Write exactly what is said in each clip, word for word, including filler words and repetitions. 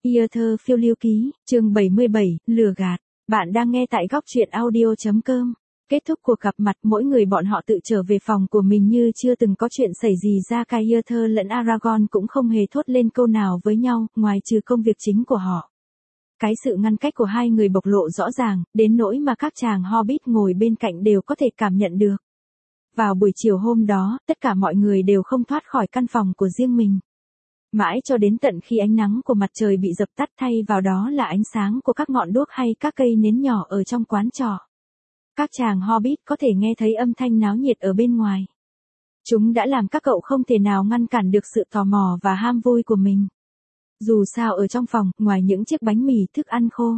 Earthur phiêu lưu ký, chương bảy mươi bảy, lừa gạt. Bạn đang nghe tại góc truyện audio chấm com. Kết thúc cuộc gặp mặt, mỗi người bọn họ tự trở về phòng của mình như chưa từng có chuyện xảy gì ra. Cả Earthur lẫn Aragorn cũng không hề thốt lên câu nào với nhau, ngoài trừ công việc chính của họ. Cái sự ngăn cách của hai người bộc lộ rõ ràng, đến nỗi mà các chàng Hobbit ngồi bên cạnh đều có thể cảm nhận được. Vào buổi chiều hôm đó, tất cả mọi người đều không thoát khỏi căn phòng của riêng mình. Mãi cho đến tận khi ánh nắng của mặt trời bị dập tắt, thay vào đó là ánh sáng của các ngọn đuốc hay các cây nến nhỏ ở trong quán trọ. Các chàng Hobbit có thể nghe thấy âm thanh náo nhiệt ở bên ngoài. Chúng đã làm các cậu không thể nào ngăn cản được sự tò mò và ham vui của mình. Dù sao ở trong phòng, ngoài những chiếc bánh mì, thức ăn khô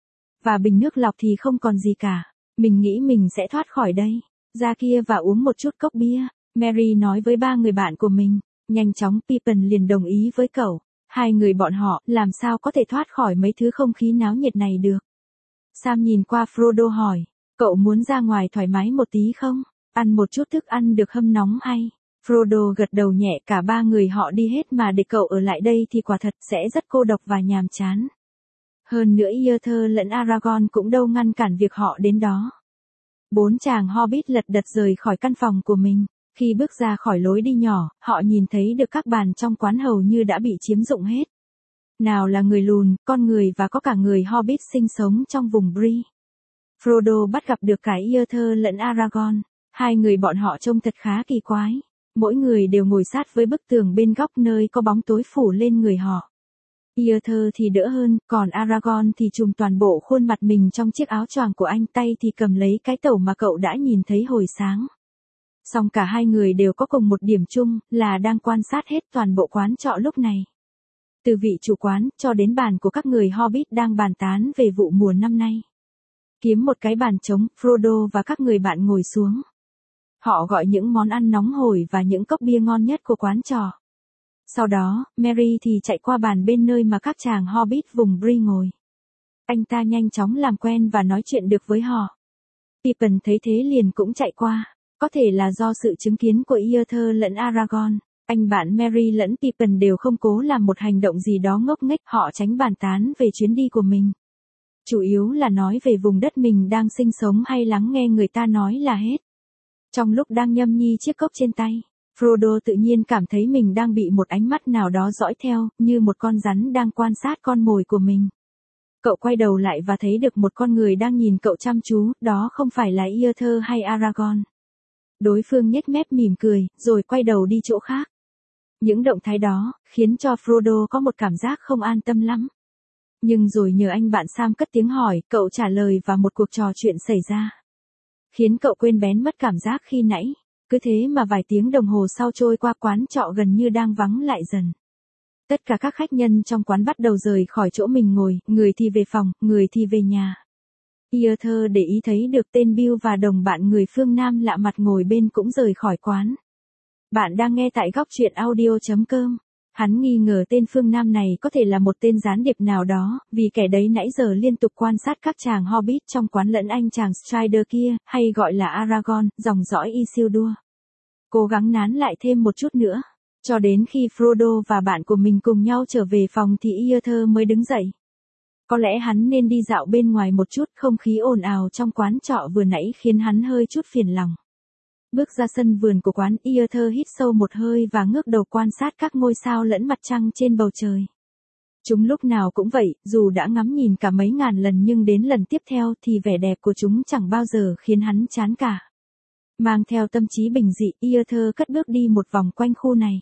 và bình nước lọc thì không còn gì cả. Mình nghĩ mình sẽ thoát khỏi đây, ra kia và uống một chút cốc bia, Merry nói với ba người bạn của mình. Nhanh chóng Pippin liền đồng ý với cậu. Hai người bọn họ làm sao có thể thoát khỏi mấy thứ không khí náo nhiệt này được. Sam nhìn qua Frodo hỏi, cậu muốn ra ngoài thoải mái một tí không? Ăn một chút thức ăn được hâm nóng hay? Frodo gật đầu nhẹ. Cả ba người họ đi hết mà để cậu ở lại đây thì quả thật sẽ rất cô độc và nhàm chán. Hơn nữa Earthur lẫn Aragorn cũng đâu ngăn cản việc họ đến đó. Bốn chàng Hobbit lật đật rời khỏi căn phòng của mình. Khi bước ra khỏi lối đi nhỏ, họ nhìn thấy được các bàn trong quán hầu như đã bị chiếm dụng hết. Nào là người lùn, con người và có cả người Hobbit sinh sống trong vùng Bree. Frodo bắt gặp được cả Earthur lẫn Aragorn. Hai người bọn họ trông thật khá kỳ quái. Mỗi người đều ngồi sát với bức tường bên góc nơi có bóng tối phủ lên người họ. Earthur thì đỡ hơn, còn Aragorn thì trùm toàn bộ khuôn mặt mình trong chiếc áo choàng của anh, tay thì cầm lấy cái tẩu mà cậu đã nhìn thấy hồi sáng. Song cả hai người đều có cùng một điểm chung, là đang quan sát hết toàn bộ quán trọ lúc này. Từ vị chủ quán, cho đến bàn của các người Hobbit đang bàn tán về vụ mùa năm nay. Kiếm một cái bàn trống, Frodo và các người bạn ngồi xuống. Họ gọi những món ăn nóng hổi và những cốc bia ngon nhất của quán trọ. Sau đó, Merry thì chạy qua bàn bên nơi mà các chàng Hobbit vùng Bree ngồi. Anh ta nhanh chóng làm quen và nói chuyện được với họ. Pippin thấy thế liền cũng chạy qua. Có thể là do sự chứng kiến của Earthur lẫn Aragorn, anh bạn Merry lẫn Pippin đều không cố làm một hành động gì đó ngốc nghếch, họ tránh bàn tán về chuyến đi của mình. Chủ yếu là nói về vùng đất mình đang sinh sống hay lắng nghe người ta nói là hết. Trong lúc đang nhâm nhi chiếc cốc trên tay, Frodo tự nhiên cảm thấy mình đang bị một ánh mắt nào đó dõi theo, như một con rắn đang quan sát con mồi của mình. Cậu quay đầu lại và thấy được một con người đang nhìn cậu chăm chú, đó không phải là Earthur hay Aragorn. Đối phương nhếch mép mỉm cười, rồi quay đầu đi chỗ khác. Những động thái đó, khiến cho Frodo có một cảm giác không an tâm lắm. Nhưng rồi nhờ anh bạn Sam cất tiếng hỏi, cậu trả lời và một cuộc trò chuyện xảy ra. Khiến cậu quên bén mất cảm giác khi nãy. Cứ thế mà vài tiếng đồng hồ sau trôi qua, quán trọ gần như đang vắng lại dần. Tất cả các khách nhân trong quán bắt đầu rời khỏi chỗ mình ngồi, người thì về phòng, người thì về nhà. Earthur để ý thấy được tên Bill và đồng bạn người phương Nam lạ mặt ngồi bên cũng rời khỏi quán. Bạn đang nghe tại góc truyện audio chấm com. Hắn nghi ngờ tên phương Nam này có thể là một tên gián điệp nào đó, vì kẻ đấy nãy giờ liên tục quan sát các chàng Hobbit trong quán lẫn anh chàng Strider kia, hay gọi là Aragorn, dòng dõi Isildur. Cố gắng nán lại thêm một chút nữa. Cho đến khi Frodo và bạn của mình cùng nhau trở về phòng thì Earthur mới đứng dậy. Có lẽ hắn nên đi dạo bên ngoài một chút, không khí ồn ào trong quán trọ vừa nãy khiến hắn hơi chút phiền lòng. Bước ra sân vườn của quán, Earthur hít sâu một hơi và ngước đầu quan sát các ngôi sao lẫn mặt trăng trên bầu trời. Chúng lúc nào cũng vậy, dù đã ngắm nhìn cả mấy ngàn lần nhưng đến lần tiếp theo thì vẻ đẹp của chúng chẳng bao giờ khiến hắn chán cả. Mang theo tâm trí bình dị, Earthur cất bước đi một vòng quanh khu này.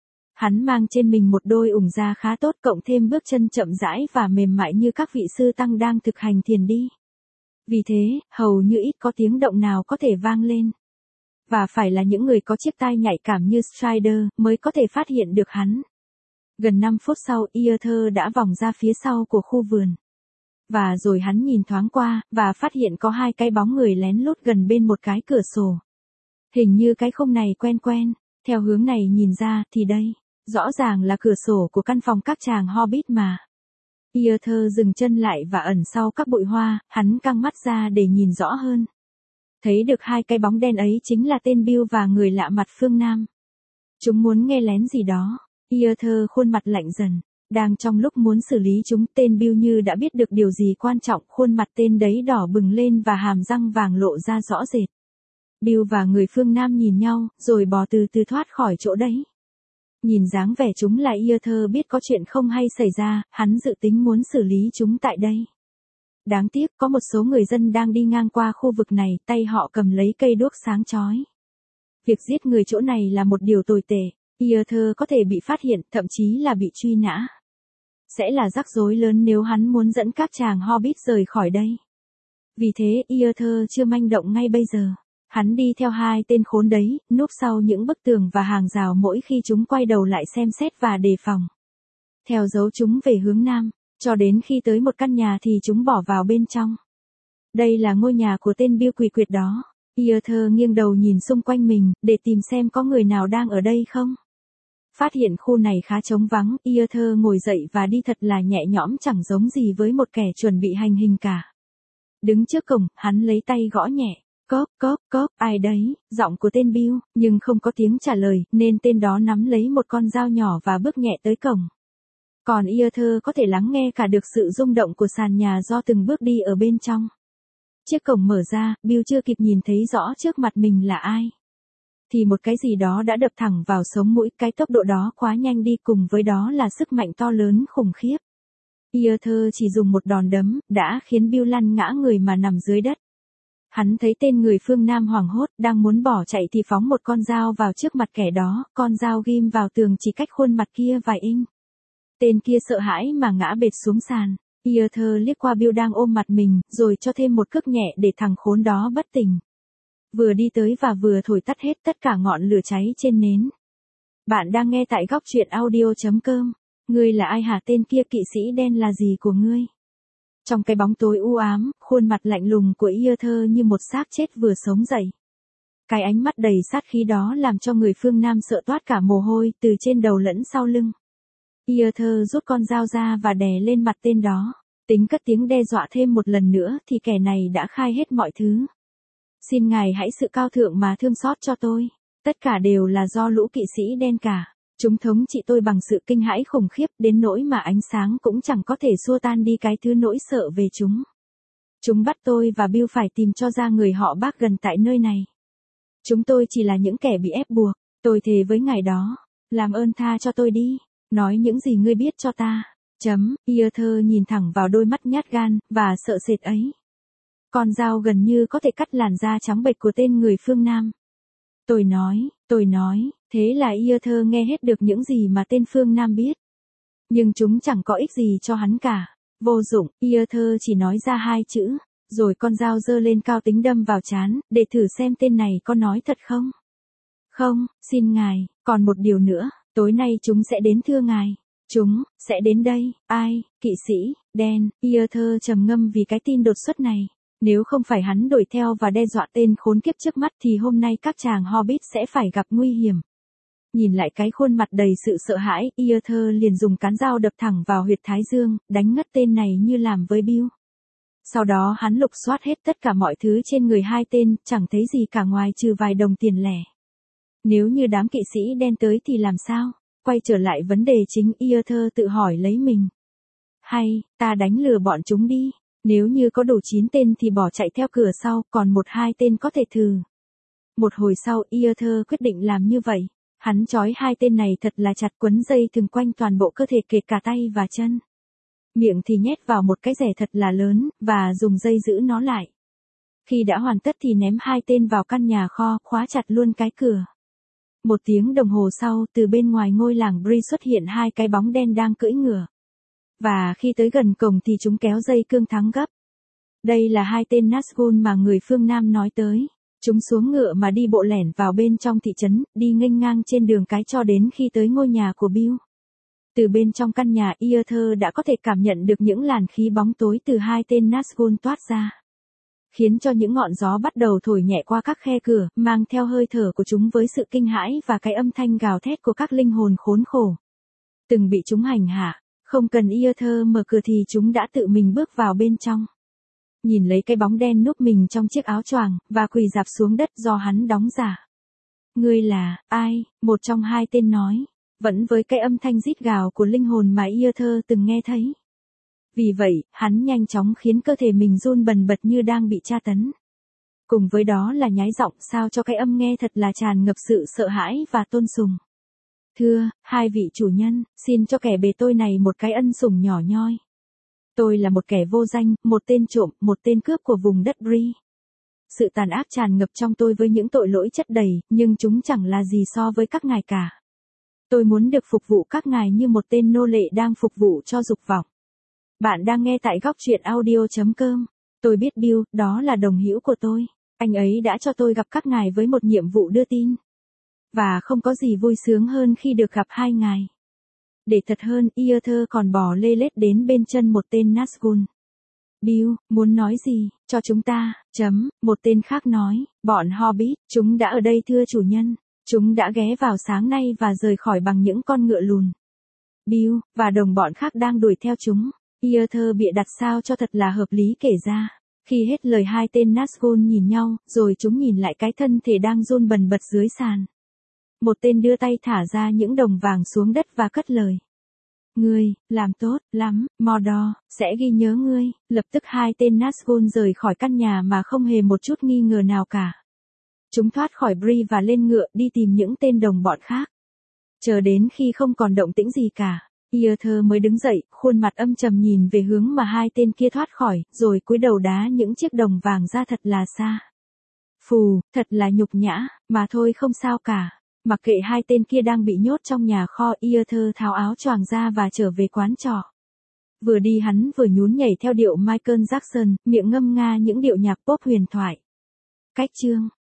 Hắn mang trên mình một đôi ủng da khá tốt, cộng thêm bước chân chậm rãi và mềm mại như các vị sư tăng đang thực hành thiền đi. Vì thế, hầu như ít có tiếng động nào có thể vang lên. Và phải là những người có chiếc tai nhạy cảm như Strider mới có thể phát hiện được hắn. Gần năm phút sau, Earthur đã vòng ra phía sau của khu vườn. Và rồi hắn nhìn thoáng qua, và phát hiện có hai cái bóng người lén lút gần bên một cái cửa sổ. Hình như cái khung này quen quen, theo hướng này nhìn ra thì đây, rõ ràng là cửa sổ của căn phòng các chàng Hobbit mà. Earthur dừng chân lại và ẩn sau các bụi hoa, hắn căng mắt ra để nhìn rõ hơn. Thấy được hai cái bóng đen ấy chính là tên Bill và người lạ mặt phương Nam. Chúng muốn nghe lén gì đó. Earthur khuôn mặt lạnh dần. Đang trong lúc muốn xử lý chúng, tên Bill như đã biết được điều gì quan trọng, khuôn mặt tên đấy đỏ bừng lên và hàm răng vàng lộ ra rõ rệt. Bill và người phương Nam nhìn nhau, rồi bò từ từ thoát khỏi chỗ đấy. Nhìn dáng vẻ chúng là Arthur biết có chuyện không hay xảy ra, hắn dự tính muốn xử lý chúng tại đây. Đáng tiếc có một số người dân đang đi ngang qua khu vực này, tay họ cầm lấy cây đuốc sáng chói. Việc giết người chỗ này là một điều tồi tệ, Arthur có thể bị phát hiện, thậm chí là bị truy nã. Sẽ là rắc rối lớn nếu hắn muốn dẫn các chàng Hobbit rời khỏi đây. Vì thế Arthur chưa manh động ngay bây giờ. Hắn đi theo hai tên khốn đấy, núp sau những bức tường và hàng rào mỗi khi chúng quay đầu lại xem xét và đề phòng. Theo dấu chúng về hướng nam, cho đến khi tới một căn nhà thì chúng bỏ vào bên trong. Đây là ngôi nhà của tên Bill quỷ quyệt đó. Arthur nghiêng đầu nhìn xung quanh mình, để tìm xem có người nào đang ở đây không. Phát hiện khu này khá trống vắng, Arthur ngồi dậy và đi thật là nhẹ nhõm, chẳng giống gì với một kẻ chuẩn bị hành hình cả. Đứng trước cổng, hắn lấy tay gõ nhẹ. Cóp, cóp, cóp, ai đấy, giọng của tên Bill, nhưng không có tiếng trả lời, nên tên đó nắm lấy một con dao nhỏ và bước nhẹ tới cổng. Còn Arthur có thể lắng nghe cả được sự rung động của sàn nhà do từng bước đi ở bên trong. Chiếc cổng mở ra, Bill chưa kịp nhìn thấy rõ trước mặt mình là ai. Thì một cái gì đó đã đập thẳng vào sống mũi, cái tốc độ đó quá nhanh đi, cùng với đó là sức mạnh to lớn khủng khiếp. Arthur chỉ dùng một đòn đấm, đã khiến Bill lăn ngã người mà nằm dưới đất. Hắn thấy tên người phương Nam hoảng hốt, đang muốn bỏ chạy thì phóng một con dao vào trước mặt kẻ đó, con dao ghim vào tường chỉ cách khuôn mặt kia vài inch. Tên kia sợ hãi mà ngã bệt xuống sàn. Arthur liếc qua Bill đang ôm mặt mình, rồi cho thêm một cước nhẹ để thằng khốn đó bất tỉnh. Vừa đi tới và vừa thổi tắt hết tất cả ngọn lửa cháy trên nến. Bạn đang nghe tại góc truyện audio chấm com. Ngươi là ai hả? Tên kia kỵ sĩ đen là gì của ngươi? Trong cái bóng tối u ám, khuôn mặt lạnh lùng của Arthur như một xác chết vừa sống dậy. Cái ánh mắt đầy sát khí đó làm cho người phương Nam sợ toát cả mồ hôi từ trên đầu lẫn sau lưng. Arthur rút con dao ra và đè lên mặt tên đó, tính cất tiếng đe dọa thêm một lần nữa thì kẻ này đã khai hết mọi thứ. Xin ngài hãy sự cao thượng mà thương xót cho tôi. Tất cả đều là do lũ kỵ sĩ đen cả. Chúng thống trị tôi bằng sự kinh hãi khủng khiếp đến nỗi mà ánh sáng cũng chẳng có thể xua tan đi cái thứ nỗi sợ về chúng. Chúng bắt tôi và Bill phải tìm cho ra người họ bác gần tại nơi này. Chúng tôi chỉ là những kẻ bị ép buộc. Tôi thề với ngài đó. Làm ơn tha cho tôi đi. Nói những gì ngươi biết cho ta. Chấm, Arthur nhìn thẳng vào đôi mắt nhát gan, và sợ sệt ấy. Con dao gần như có thể cắt làn da trắng bệch của tên người phương Nam. Tôi nói, tôi nói, thế là Arthur nghe hết được những gì mà tên phương Nam biết. Nhưng chúng chẳng có ích gì cho hắn cả. Vô dụng, Arthur chỉ nói ra hai chữ, rồi con dao giơ lên cao tính đâm vào trán, để thử xem tên này có nói thật không. Không, xin ngài, còn một điều nữa, tối nay chúng sẽ đến thưa ngài. Chúng, sẽ đến đây, ai, kỵ sĩ, đen, Arthur trầm ngâm vì cái tin đột xuất này. Nếu không phải hắn đuổi theo và đe dọa tên khốn kiếp trước mắt thì hôm nay các chàng Hobbit sẽ phải gặp nguy hiểm. Nhìn lại cái khuôn mặt đầy sự sợ hãi, Arthur liền dùng cán dao đập thẳng vào huyệt thái dương, đánh ngất tên này như làm với Bill. Sau đó hắn lục soát hết tất cả mọi thứ trên người hai tên, chẳng thấy gì cả ngoài trừ vài đồng tiền lẻ. Nếu như đám kỵ sĩ đen tới thì làm sao? Quay trở lại vấn đề chính, Arthur tự hỏi lấy mình. Hay, ta đánh lừa bọn chúng đi. Nếu như có đủ chín tên thì bỏ chạy theo cửa sau, còn một hai tên có thể thử. Một hồi sau, Arthur quyết định làm như vậy. Hắn trói hai tên này thật là chặt, quấn dây thừng quanh toàn bộ cơ thể kể cả tay và chân. Miệng thì nhét vào một cái rẻ thật là lớn, và dùng dây giữ nó lại. Khi đã hoàn tất thì ném hai tên vào căn nhà kho, khóa chặt luôn cái cửa. Một tiếng đồng hồ sau, từ bên ngoài ngôi làng Bree xuất hiện hai cái bóng đen đang cưỡi ngựa. Và khi tới gần cổng thì chúng kéo dây cương thắng gấp. Đây là hai tên Nazgûl mà người phương Nam nói tới. Chúng xuống ngựa mà đi bộ lẻn vào bên trong thị trấn, đi nghênh ngang trên đường cái cho đến khi tới ngôi nhà của Bill. Từ bên trong căn nhà, Arthur đã có thể cảm nhận được những làn khí bóng tối từ hai tên Nazgûl toát ra. Khiến cho những ngọn gió bắt đầu thổi nhẹ qua các khe cửa, mang theo hơi thở của chúng với sự kinh hãi và cái âm thanh gào thét của các linh hồn khốn khổ. Từng bị chúng hành hạ, không cần Arthur mở cửa thì chúng đã tự mình bước vào bên trong. Nhìn lấy cái bóng đen núp mình trong chiếc áo choàng, và quỳ rạp xuống đất do hắn đóng giả. Ngươi là, ai? Một trong hai tên nói. vẫn với cái âm thanh rít gào của linh hồn mà Arthur từng nghe thấy. Vì vậy, hắn nhanh chóng khiến cơ thể mình run bần bật như đang bị tra tấn. Cùng với đó là nhái giọng sao cho cái âm nghe thật là tràn ngập sự sợ hãi và tôn sùng. Thưa, hai vị chủ nhân, xin cho kẻ bề tôi này một cái ân sủng nhỏ nhoi. Tôi là một kẻ vô danh, một tên trộm, một tên cướp của vùng đất Bree. Sự tàn ác tràn ngập trong tôi với những tội lỗi chất đầy, nhưng chúng chẳng là gì so với các ngài cả. Tôi muốn được phục vụ các ngài như một tên nô lệ đang phục vụ cho dục vọng. Bạn đang nghe tại góc truyện audio chấm com. Tôi biết Bill, đó là đồng hữu của tôi. Anh ấy đã cho tôi gặp các ngài với một nhiệm vụ đưa tin. Và không có gì vui sướng hơn khi được gặp hai ngài. Để thật hơn, Arthur còn bò lê lết đến bên chân một tên Nazgûl. Bill, muốn nói gì, cho chúng ta, chấm, một tên khác nói, bọn Hobbit, chúng đã ở đây thưa chủ nhân, chúng đã ghé vào sáng nay và rời khỏi bằng những con ngựa lùn. Bill, và đồng bọn khác đang đuổi theo chúng. Arthur bịa đặt sao cho thật là hợp lý kể ra. Khi hết lời hai tên Nazgûl nhìn nhau, rồi chúng nhìn lại cái thân thể đang run bần bật dưới sàn. Một tên đưa tay thả ra những đồng vàng xuống đất và cất lời. Ngươi, làm tốt, lắm, Mordor, sẽ ghi nhớ ngươi. Lập tức hai tên Nazgûl rời khỏi căn nhà mà không hề một chút nghi ngờ nào cả. Chúng thoát khỏi Bree và lên ngựa đi tìm những tên đồng bọn khác. Chờ đến khi không còn động tĩnh gì cả, Arthur mới đứng dậy, khuôn mặt âm trầm nhìn về hướng mà hai tên kia thoát khỏi, rồi cúi đầu đá những chiếc đồng vàng ra thật là xa. Phù, thật là nhục nhã, mà thôi không sao cả. Mặc kệ hai tên kia đang bị nhốt trong nhà kho, Arthur tháo áo choàng ra và trở về quán trọ. Vừa đi hắn vừa nhún nhảy theo điệu Michael Jackson, miệng ngâm nga những điệu nhạc pop huyền thoại. Cách chương